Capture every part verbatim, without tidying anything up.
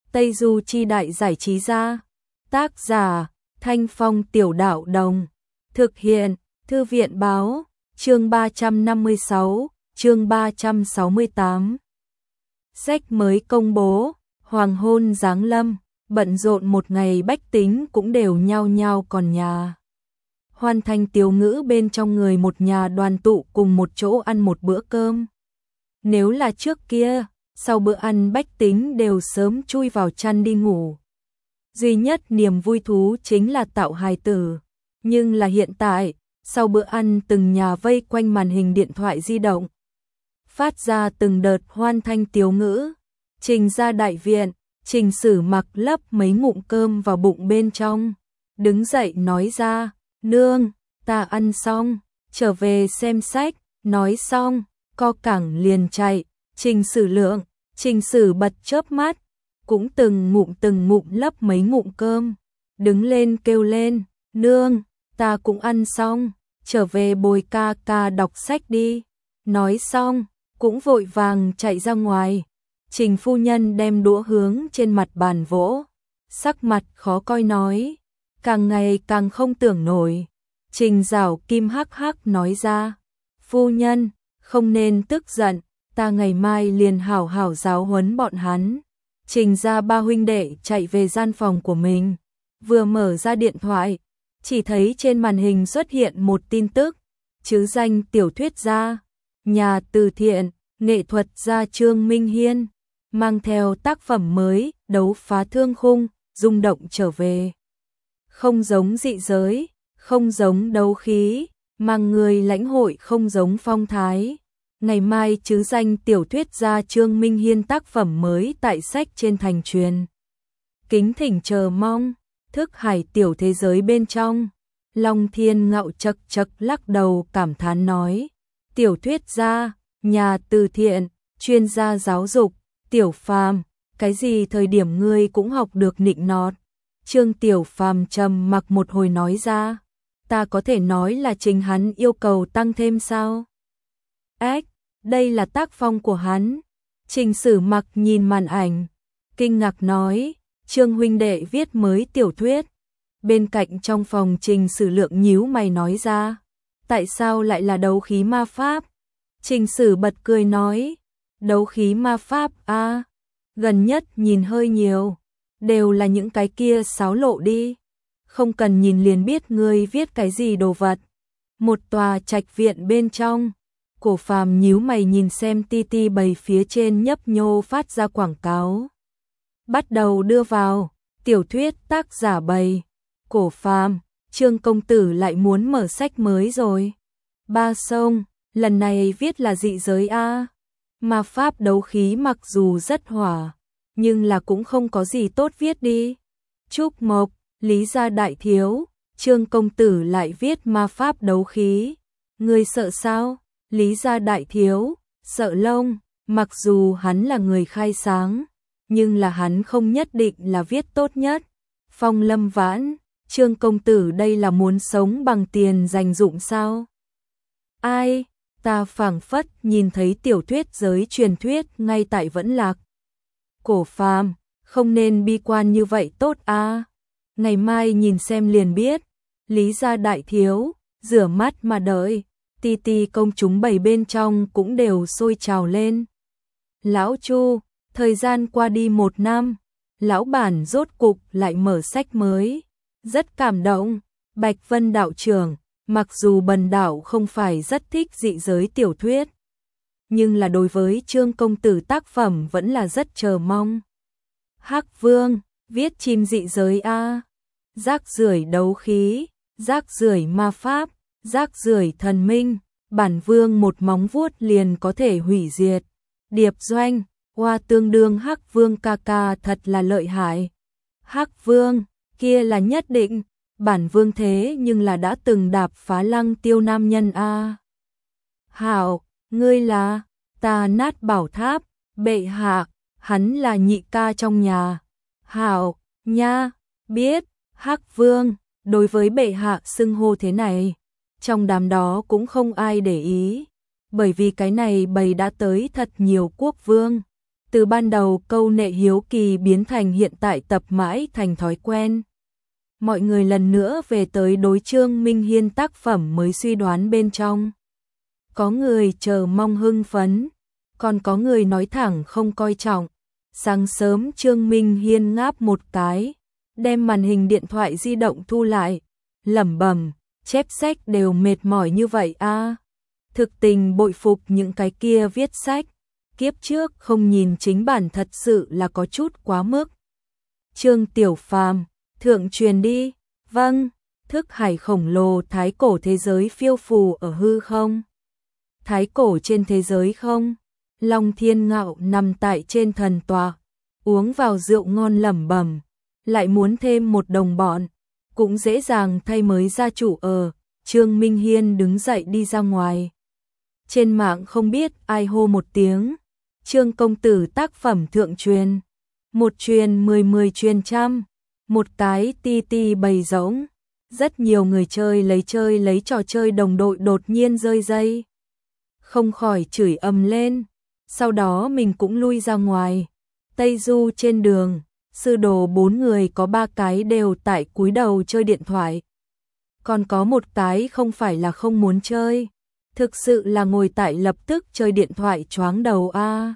Tây Du Chi Đại Giải Trí Gia. Tác giả Thanh Phong Tiểu Đạo Đồng. Thực hiện Thư viện Báo. Chương ba trăm năm mươi sáu, chương ba trăm sáu mươi tám. Sách mới công bố, hoàng hôn giáng lâm, bận rộn một ngày bách tính cũng đều nhao nhao còn nhà. Hoàn thành tiểu ngữ bên trong người một nhà đoàn tụ cùng một chỗ ăn một bữa cơm. Nếu là trước kia, sau bữa ăn bách tính đều sớm chui vào chăn đi ngủ. Duy nhất niềm vui thú chính là tạo hài tử. Nhưng là hiện tại, sau bữa ăn từng nhà vây quanh màn hình điện thoại di động. Phát ra từng đợt hoan thanh tiếu ngữ. Trình ra đại viện, Trình Sử Mặc lấp mấy ngụm cơm vào bụng bên trong. Đứng dậy nói ra, nương, ta ăn xong, trở về xem sách, nói xong, co cẳng liền chạy. Trình Sử Lượng, Trình Sử bật chớp mắt, cũng từng ngụm từng ngụm lấp mấy ngụm cơm. Đứng lên kêu lên, nương, ta cũng ăn xong, trở về bồi ca ca đọc sách đi. Nói xong, cũng vội vàng chạy ra ngoài. Trình phu nhân đem đũa hướng trên mặt bàn vỗ, sắc mặt khó coi nói, càng ngày càng không tưởng nổi. Trình Giảo Kim hắc hắc nói ra, phu nhân, không nên tức giận, ta ngày mai liền hảo hảo giáo huấn bọn hắn. Trình ra ba huynh đệ chạy về gian phòng của mình, vừa mở ra điện thoại, chỉ thấy trên màn hình xuất hiện một tin tức, chứ danh tiểu thuyết gia, nhà từ thiện, nghệ thuật gia Trương Minh Hiên, mang theo tác phẩm mới, Đấu Phá Thương Khung, rung động trở về. Không giống dị giới, không giống đấu khí, mang người lãnh hội không giống phong thái. Ngày mai chứ danh tiểu thuyết gia Trương Minh Hiên tác phẩm mới tại sách trên thành truyền. Kính thỉnh chờ mong, thức hải tiểu thế giới bên trong. Long Thiên Ngạo chật chật lắc đầu cảm thán nói, tiểu thuyết gia, nhà từ thiện, chuyên gia giáo dục, Tiểu Phàm, cái gì thời điểm ngươi cũng học được nịnh nọt. Trương Tiểu Phàm trầm mặc một hồi nói ra, ta có thể nói là chính hắn yêu cầu tăng thêm sao? Ếch, đây là tác phong của hắn. Trình Sử Mặc nhìn màn ảnh, kinh ngạc nói, Trương huynh đệ viết mới tiểu thuyết. Bên cạnh trong phòng Trình Sử Lượng nhíu mày nói ra, tại sao lại là đấu khí ma pháp? Trình Sử bật cười nói, đấu khí ma pháp a, à, gần nhất nhìn hơi nhiều, đều là những cái kia xáo lộ đi. Không cần nhìn liền biết ngươi viết cái gì đồ vật. Một tòa trạch viện bên trong, Cổ Phàm nhíu mày nhìn xem ti ti bày phía trên nhấp nhô phát ra quảng cáo. Bắt đầu đưa vào, tiểu thuyết tác giả bày. Cổ Phàm, Trương công tử lại muốn mở sách mới rồi. Ba sông, lần này viết là dị giới a. Ma pháp đấu khí mặc dù rất hỏa, nhưng là cũng không có gì tốt viết đi. Trúc Mộc, Lý gia đại thiếu, Trương công tử lại viết ma pháp đấu khí. Ngươi sợ sao? Lý gia đại thiếu, sợ lông, mặc dù hắn là người khai sáng, nhưng là hắn không nhất định là viết tốt nhất. Phong Lâm Vãn, Trương công tử đây là muốn sống bằng tiền dành dụm sao? Ai, ta phảng phất nhìn thấy tiểu thuyết giới truyền thuyết ngay tại vẫn lạc. Cổ Phàm, không nên bi quan như vậy tốt a. À. Ngày mai nhìn xem liền biết. Lý gia đại thiếu, rửa mắt mà đợi. Ti ti công chúng bầy bên trong cũng đều sôi trào lên. Lão Chu, thời gian qua đi một năm, lão bản rốt cục lại mở sách mới. Rất cảm động, Bạch Vân đạo trưởng, mặc dù bần đạo không phải rất thích dị giới tiểu thuyết, nhưng là đối với Trương công tử tác phẩm vẫn là rất chờ mong. Hắc Vương, viết chim dị giới a, rác rưởi đấu khí, rác rưởi ma pháp, rác rưởi thần minh, bản vương một móng vuốt liền có thể hủy diệt. Điệp Doanh, hoa tương đương Hắc Vương ca ca thật là lợi hại. Hắc Vương, kia là nhất định, bản vương thế nhưng là đã từng đạp phá lăng tiêu nam nhân a. Hảo, ngươi là, ta nát bảo tháp, bệ hạ, hắn là nhị ca trong nhà. Hảo, nha, biết, Hắc Vương, đối với bệ hạ xưng hô thế này, trong đám đó cũng không ai để ý, bởi vì cái này bầy đã tới thật nhiều quốc vương, Từ ban đầu câu nệ hiếu kỳ biến thành hiện tại tập mãi thành thói quen. Mọi người lần nữa về tới đối Trương Minh Hiên tác phẩm mới suy đoán bên trong. Có người chờ mong hưng phấn, còn có người nói thẳng không coi trọng. Sáng sớm Trương Minh Hiên ngáp một cái, đem màn hình điện thoại di động thu lại, lẩm bẩm, chép sách đều mệt mỏi như vậy a. À. Thực tình bội phục những cái kia viết sách, kiếp trước không nhìn chính bản thật sự là có chút quá mức. Trương Tiểu Phàm, thượng truyền đi. Vâng, thức hải khổng lồ thái cổ thế giới phiêu phù ở hư không. Thái cổ trên thế giới không? Long Thiên Ngạo nằm tại trên thần tọa, uống vào rượu ngon lẩm bẩm, lại muốn thêm một đồng bọn, cũng dễ dàng thay mới gia chủ ở. Trương Minh Hiên đứng dậy đi ra ngoài. Trên mạng không biết ai hô một tiếng, Trương công tử tác phẩm thượng truyền, một truyền mười mười truyền trăm, một cái ti ti bầy rỗng. Rất nhiều người chơi lấy chơi lấy trò chơi đồng đội đột nhiên rơi dây, không khỏi chửi ầm lên. Sau đó mình cũng lui ra ngoài. Tây Du trên đường, sư đồ bốn người có ba cái đều tại cúi đầu chơi điện thoại. Còn có một cái không phải là không muốn chơi, thực sự là ngồi tại lập tức chơi điện thoại choáng đầu a. À.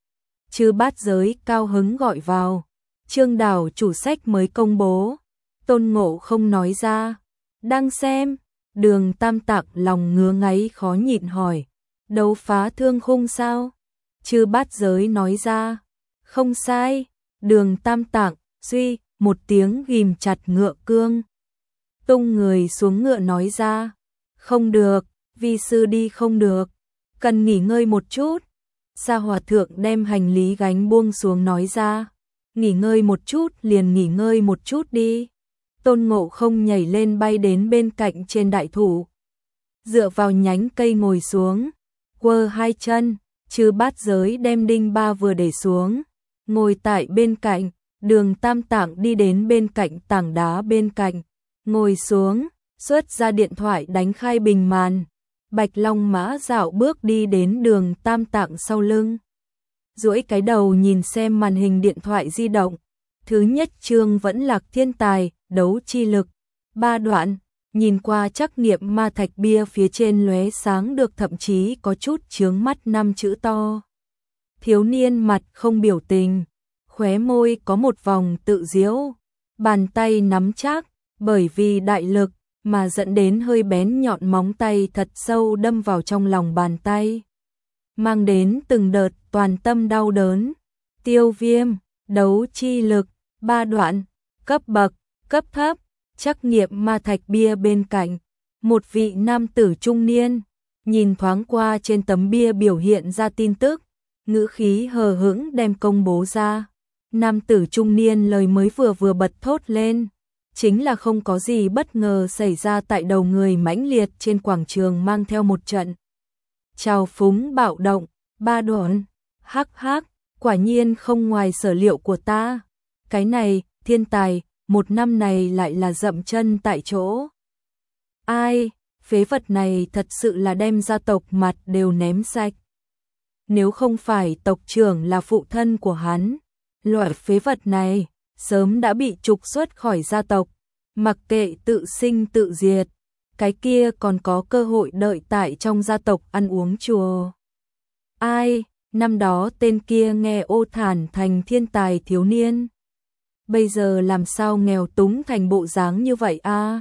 Chư Bát Giới cao hứng gọi vào. Trương Đào chủ sách mới công bố. Tôn Ngộ không nói ra. Đang xem. Đường Tam Tạng lòng ngứa ngáy khó nhịn hỏi. Đấu phá thương khung sao? Chư Bát Giới nói ra. Không sai. Đường Tam Tạng suy một tiếng ghim chặt ngựa cương. Tung người xuống ngựa nói ra. Không được, vi sư đi không được. Cần nghỉ ngơi một chút. Sa Hòa Thượng đem hành lý gánh buông xuống nói ra. Nghỉ ngơi một chút liền nghỉ ngơi một chút đi. Tôn Ngộ không nhảy lên bay đến bên cạnh trên đại thụ. Dựa vào nhánh cây ngồi xuống. Quơ hai chân, Chư Bát Giới đem đinh ba vừa để xuống. Ngồi tại bên cạnh, đường Tam Tạng đi đến bên cạnh tảng đá bên cạnh. Ngồi xuống, xuất ra điện thoại đánh khai bình màn. Bạch Long Mã dạo bước đi đến đường Tam Tạng sau lưng. Duỗi cái đầu nhìn xem màn hình điện thoại di động. Thứ nhất chương vẫn là thiên tài, đấu chi lực. Ba đoạn, nhìn qua trắc nghiệm ma thạch bia phía trên lóe sáng được thậm chí có chút chướng mắt năm chữ to. Thiếu niên mặt không biểu tình, khóe môi có một vòng tự diễu. Bàn tay nắm chắc, bởi vì đại lực mà dẫn đến hơi bén nhọn móng tay thật sâu đâm vào trong lòng bàn tay. Mang đến từng đợt toàn tâm đau đớn. Tiêu Viêm, đấu chi lực, ba đoạn, cấp bậc, cấp thấp, trắc nghiệm ma thạch bia bên cạnh. Một vị nam tử trung niên, nhìn thoáng qua trên tấm bia biểu hiện ra tin tức, ngữ khí hờ hững đem công bố ra. Nam tử trung niên lời mới vừa vừa bật thốt lên. Chính là không có gì bất ngờ xảy ra tại đầu người mãnh liệt trên quảng trường mang theo một trận trào phúng bạo động, ba đoạn, hắc hắc, quả nhiên không ngoài sở liệu của ta. Cái này, thiên tài, một năm này lại là dậm chân tại chỗ. Ai, phế vật này thật sự là đem gia tộc mặt đều ném sạch. Nếu không phải tộc trưởng là phụ thân của hắn, loại phế vật này sớm đã bị trục xuất khỏi gia tộc, mặc kệ tự sinh tự diệt, cái kia còn có cơ hội đợi tại trong gia tộc ăn uống chùa. Ai, năm đó tên kia nghe ô thản thành thiên tài thiếu niên, bây giờ làm sao nghèo túng thành bộ dáng như vậy a? À?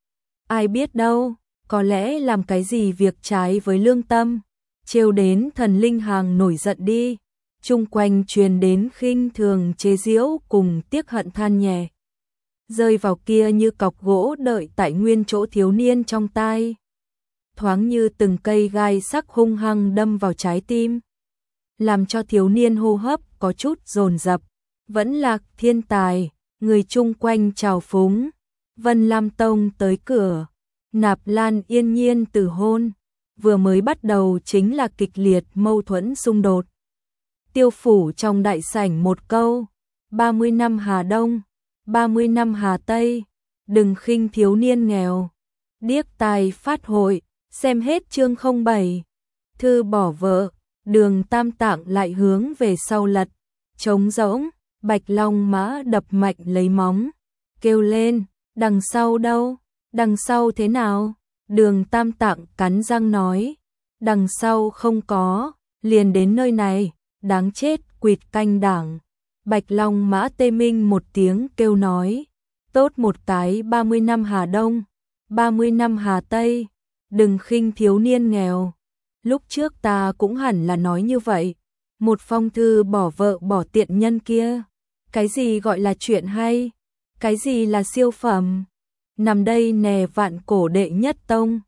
Ai biết đâu, có lẽ làm cái gì việc trái với lương tâm, trêu đến thần linh hàng nổi giận đi. Chung quanh truyền đến khinh thường chế giễu cùng tiếc hận than nhẹ. Rơi vào kia như cọc gỗ đợi tại nguyên chỗ thiếu niên trong tai. Thoáng như từng cây gai sắc hung hăng đâm vào trái tim. Làm cho thiếu niên hô hấp có chút dồn dập. Vẫn là thiên tài, người chung quanh chào phúng. Vân Lam Tông tới cửa. Nạp Lan yên nhiên từ hôn. Vừa mới bắt đầu chính là kịch liệt mâu thuẫn xung đột. Tiêu phủ trong đại sảnh một câu, ba mươi năm Hà Đông, ba mươi năm Hà Tây, đừng khinh thiếu niên nghèo. Điếc tai phát hội, xem hết chương không bảy. Thư bỏ vợ, Đường Tam Tạng lại hướng về sau lật, trống rỗng, Bạch Long Mã đập mạnh lấy móng, kêu lên, đằng sau đâu, đằng sau thế nào? Đường Tam Tạng cắn răng nói, đằng sau không có, liền đến nơi này, đáng chết, quỵt canh đảng. Bạch Long Mã tê minh một tiếng kêu nói, tốt một cái ba mươi năm Hà Đông, ba mươi năm Hà Tây, đừng khinh thiếu niên nghèo. Lúc trước ta cũng hẳn là nói như vậy, một phong thư bỏ vợ bỏ tiện nhân kia, cái gì gọi là chuyện hay, cái gì là siêu phẩm, nằm đây nè vạn cổ đệ nhất tông.